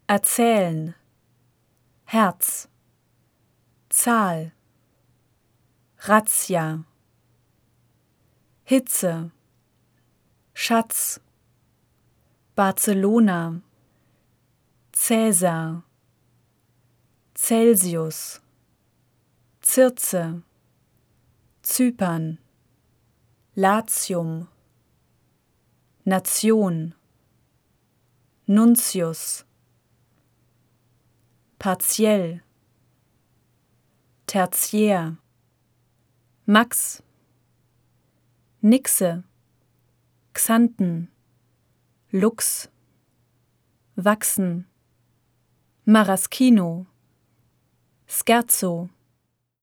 erzählen, Herz, Zahl, Razzia, Hitze, Schatz, Barcelona, Cäsar, Celsius, Circe, Zypern, Latium, Nation, Nuntius, partiell, tertiär, Max, Nixe, Xanten, Lux, wachsen, Maraschino, Scherzo,